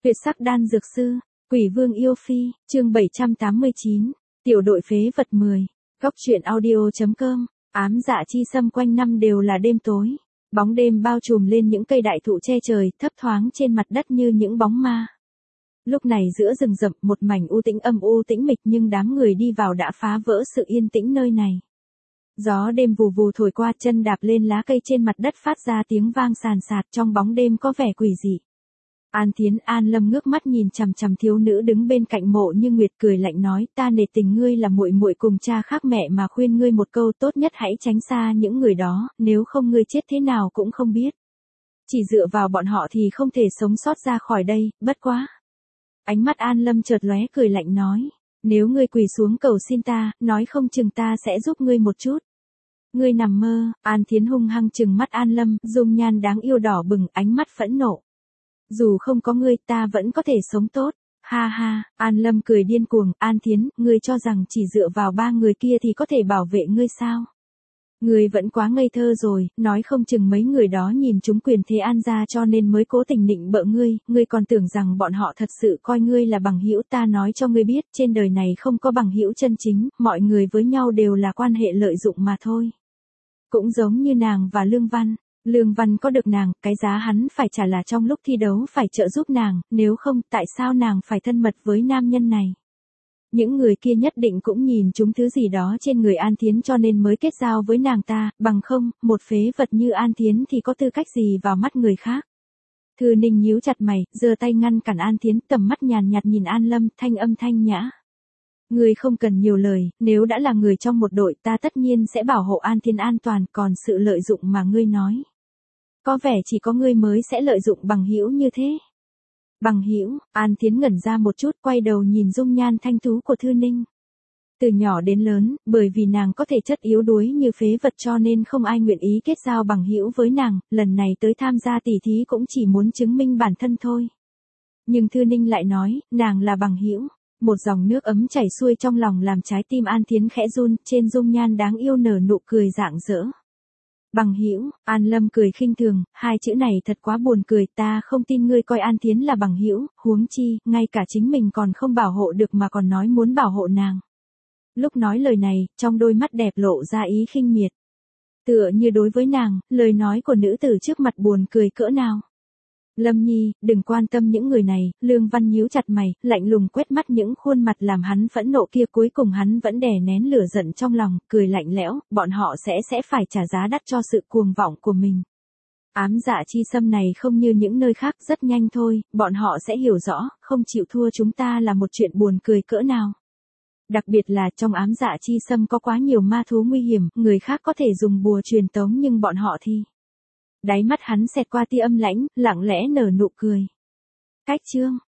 Tuyệt sắc đan dược sư, Quỷ Vương yêu phi, chương 789, tiểu đội phế vật 10, góc truyện audio.com, ám dạ chi xâm quanh năm đều là đêm tối, bóng đêm bao trùm lên những cây đại thụ che trời, thấp thoáng trên mặt đất như những bóng ma. Lúc này giữa rừng rậm một mảnh u tĩnh âm u tĩnh mịch nhưng đám người đi vào đã phá vỡ sự yên tĩnh nơi này. Gió đêm vù vù thổi qua, chân đạp lên lá cây trên mặt đất phát ra tiếng vang sàn sạt, trong bóng đêm có vẻ quỷ dị. An Thiến An Lâm ngước mắt nhìn chằm chằm thiếu nữ đứng bên cạnh Mộ Như Nguyệt, cười lạnh nói, ta nể tình ngươi là muội muội cùng cha khác mẹ mà khuyên ngươi một câu, tốt nhất hãy tránh xa những người đó, nếu không ngươi chết thế nào cũng không biết. Chỉ dựa vào bọn họ thì không thể sống sót ra khỏi đây, bất quá. Ánh mắt An Lâm chợt lóe, cười lạnh nói, nếu ngươi quỳ xuống cầu xin ta, nói không chừng ta sẽ giúp ngươi một chút. Ngươi nằm mơ. An Thiến hung hăng trừng mắt An Lâm, dung nhan đáng yêu đỏ bừng, ánh mắt phẫn nộ. Dù không có ngươi ta vẫn có thể sống tốt. Ha ha, An Lâm cười điên cuồng, An Thiến, ngươi cho rằng chỉ dựa vào ba người kia thì có thể bảo vệ ngươi sao? Ngươi vẫn quá ngây thơ rồi, nói không chừng mấy người đó nhìn chúng quyền thế An gia cho nên mới cố tình nịnh bợ ngươi, ngươi còn tưởng rằng bọn họ thật sự coi ngươi là bằng hữu. Ta nói cho ngươi biết, trên đời này không có bằng hữu chân chính, mọi người với nhau đều là quan hệ lợi dụng mà thôi. Cũng giống như nàng và Lương Văn. Lương Văn có được nàng, cái giá hắn phải trả là trong lúc thi đấu phải trợ giúp nàng, nếu không tại sao nàng phải thân mật với nam nhân này. Những người kia nhất định cũng nhìn chúng thứ gì đó trên người An Thiến cho nên mới kết giao với nàng ta, bằng không, một phế vật như An Thiến thì có tư cách gì vào mắt người khác. Thư Ninh nhíu chặt mày, giơ tay ngăn cản An Thiến, tầm mắt nhàn nhạt nhìn An Lâm, thanh âm thanh nhã. Ngươi không cần nhiều lời, nếu đã là người trong một đội ta tất nhiên sẽ bảo hộ An Thiến an toàn, còn sự lợi dụng mà ngươi nói. Có vẻ chỉ có ngươi mới sẽ lợi dụng bằng hữu như thế. Bằng hữu? An Thiến ngẩn ra một chút, quay đầu nhìn dung nhan thanh tú của Thư Ninh. Từ nhỏ đến lớn, bởi vì nàng có thể chất yếu đuối như phế vật cho nên không ai nguyện ý kết giao bằng hữu với nàng, lần này tới tham gia tỉ thí cũng chỉ muốn chứng minh bản thân thôi. Nhưng Thư Ninh lại nói, nàng là bằng hữu. Một dòng nước ấm chảy xuôi trong lòng làm trái tim An Thiến khẽ run, trên dung nhan đáng yêu nở nụ cười rạng rỡ. Bằng hữu? An Lâm cười khinh thường, hai chữ này thật quá buồn cười, ta không tin ngươi coi An Thiến là bằng hữu, huống chi, ngay cả chính mình còn không bảo hộ được mà còn nói muốn bảo hộ nàng. Lúc nói lời này, trong đôi mắt đẹp lộ ra ý khinh miệt. Tựa như đối với nàng, lời nói của nữ tử trước mặt buồn cười cỡ nào. Lâm Nhi, đừng quan tâm những người này. Lương Văn nhíu chặt mày, lạnh lùng quét mắt những khuôn mặt làm hắn phẫn nộ kia, cuối cùng hắn vẫn đè nén lửa giận trong lòng, cười lạnh lẽo, bọn họ sẽ phải trả giá đắt cho sự cuồng vọng của mình. Ám dạ chi xâm này không như những nơi khác, rất nhanh thôi, bọn họ sẽ hiểu rõ, không chịu thua chúng ta là một chuyện buồn cười cỡ nào. Đặc biệt là trong ám dạ chi xâm có quá nhiều ma thú nguy hiểm, người khác có thể dùng bùa truyền tống nhưng bọn họ thì... Đáy mắt hắn xẹt qua tia âm lãnh, lặng lẽ nở nụ cười. Cách chương,